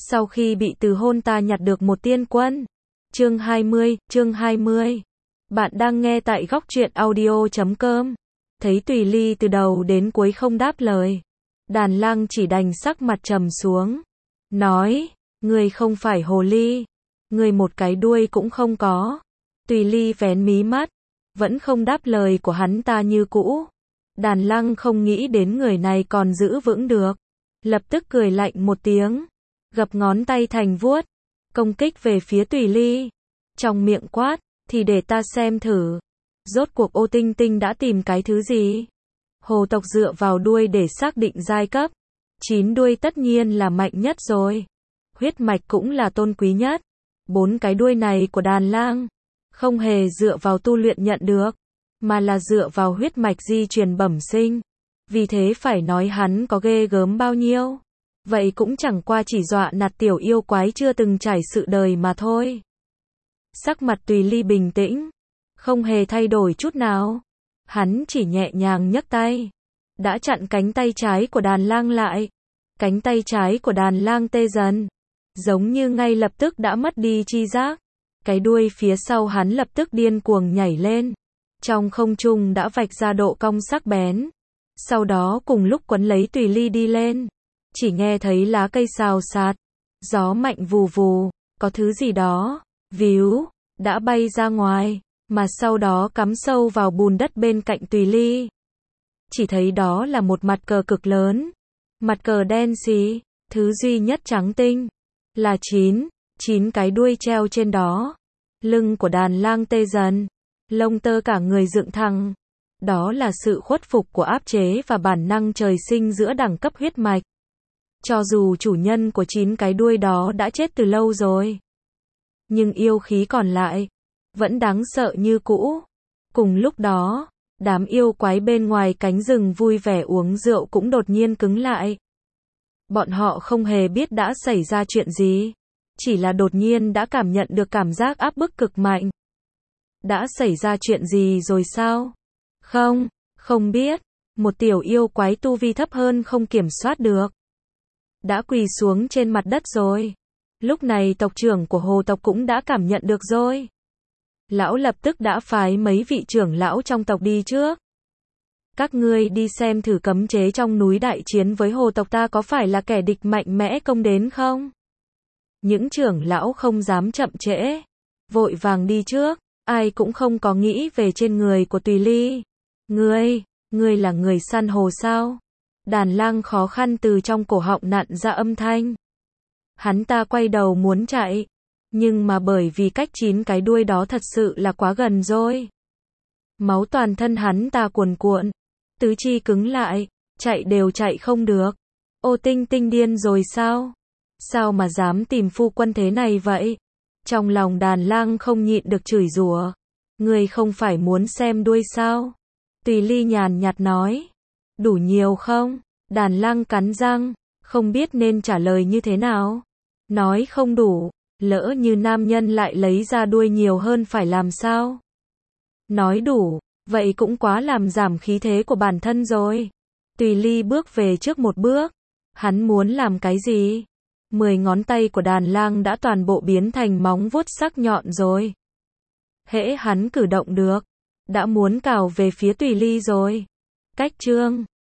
Sau khi bị từ hôn ta nhặt được một tiên quân. Chương 20. Bạn đang nghe tại góc truyện audio.com. Thấy Tùy Ly từ đầu đến cuối không đáp lời. Đàn Lang chỉ đành sắc mặt trầm xuống. Nói, ngươi không phải hồ ly. Ngươi một cái đuôi cũng không có. Tùy Ly vén mí mắt. Vẫn không đáp lời của hắn ta như cũ. Đàn Lang không nghĩ đến người này còn giữ vững được. Lập tức cười lạnh một tiếng. Gập ngón tay thành vuốt. Công kích về phía Tùy Ly. Trong miệng quát, thì để ta xem thử. Rốt cuộc Ô Tinh Tinh đã tìm cái thứ gì? Hồ tộc dựa vào đuôi để xác định giai cấp. 9 đuôi tất nhiên là mạnh nhất rồi. Huyết mạch cũng là tôn quý nhất. 4 cái đuôi này của Đàn Lang không hề dựa vào tu luyện nhận được, mà là dựa vào huyết mạch di truyền bẩm sinh. Vì thế phải nói hắn có ghê gớm bao nhiêu. Vậy cũng chẳng qua chỉ dọa nạt tiểu yêu quái chưa từng trải sự đời mà thôi. Sắc mặt Tùy Ly bình tĩnh, không hề thay đổi chút nào. Hắn chỉ nhẹ nhàng nhấc tay, đã chặn cánh tay trái của Đàn Lang lại. Cánh tay trái của Đàn Lang tê dần, giống như ngay lập tức đã mất đi tri giác. Cái đuôi phía sau hắn lập tức điên cuồng nhảy lên. Trong không trung đã vạch ra độ cong sắc bén. Sau đó cùng lúc quấn lấy Tùy Ly đi lên. Chỉ nghe thấy lá cây xào xạc, gió mạnh vù vù, có thứ gì đó, víu, đã bay ra ngoài, mà sau đó cắm sâu vào bùn đất bên cạnh Tùy Ly. Chỉ thấy đó là một mặt cờ cực lớn. Mặt cờ đen xì, thứ duy nhất trắng tinh, là 9 cái đuôi treo trên đó. Lưng của Đàn Lang tê dần, lông tơ cả người dựng thẳng. Đó là sự khuất phục của áp chế và bản năng trời sinh giữa đẳng cấp huyết mạch. Cho dù chủ nhân của 9 cái đuôi đó đã chết từ lâu rồi, nhưng yêu khí còn lại vẫn đáng sợ như cũ. Cùng lúc đó, đám yêu quái bên ngoài cánh rừng vui vẻ uống rượu cũng đột nhiên cứng lại. Bọn họ không hề biết đã xảy ra chuyện gì, chỉ là đột nhiên đã cảm nhận được cảm giác áp bức cực mạnh. Đã xảy ra chuyện gì rồi sao? Không biết. Một tiểu yêu quái tu vi thấp hơn không kiểm soát được, đã quỳ xuống trên mặt đất rồi. Lúc này tộc trưởng của hồ tộc cũng đã cảm nhận được rồi. Lão lập tức đã phái mấy vị trưởng lão trong tộc đi trước. Các ngươi đi xem thử cấm chế trong núi đại chiến với hồ tộc ta có phải là kẻ địch mạnh mẽ công đến không? Những trưởng lão không dám chậm trễ, vội vàng đi trước. Ai cũng không có nghĩ về trên người của Tùy Ly. Ngươi là người săn hồ sao? Đàn Lang khó khăn từ trong cổ họng nặn ra âm thanh. Hắn ta quay đầu muốn chạy, nhưng mà bởi vì cách 9 cái đuôi đó thật sự là quá gần rồi. Máu toàn thân hắn ta cuồn cuộn, tứ chi cứng lại, chạy đều chạy không được. Ô Tinh Tinh điên rồi sao? Sao mà dám tìm phu quân thế này vậy? Trong lòng Đàn Lang không nhịn được chửi rủa. Ngươi không phải muốn xem đuôi sao? Tùy Ly nhàn nhạt nói. Đủ nhiều không? Đàn Lang cắn răng, không biết nên trả lời như thế nào. Nói không đủ, lỡ như nam nhân lại lấy ra đuôi nhiều hơn phải làm sao? Nói đủ, vậy cũng quá làm giảm khí thế của bản thân rồi. Tùy Ly bước về trước một bước. Hắn muốn làm cái gì? 10 ngón tay của Đàn Lang đã toàn bộ biến thành móng vuốt sắc nhọn rồi. Hễ hắn cử động được, đã muốn cào về phía Tùy Ly rồi. Cách chương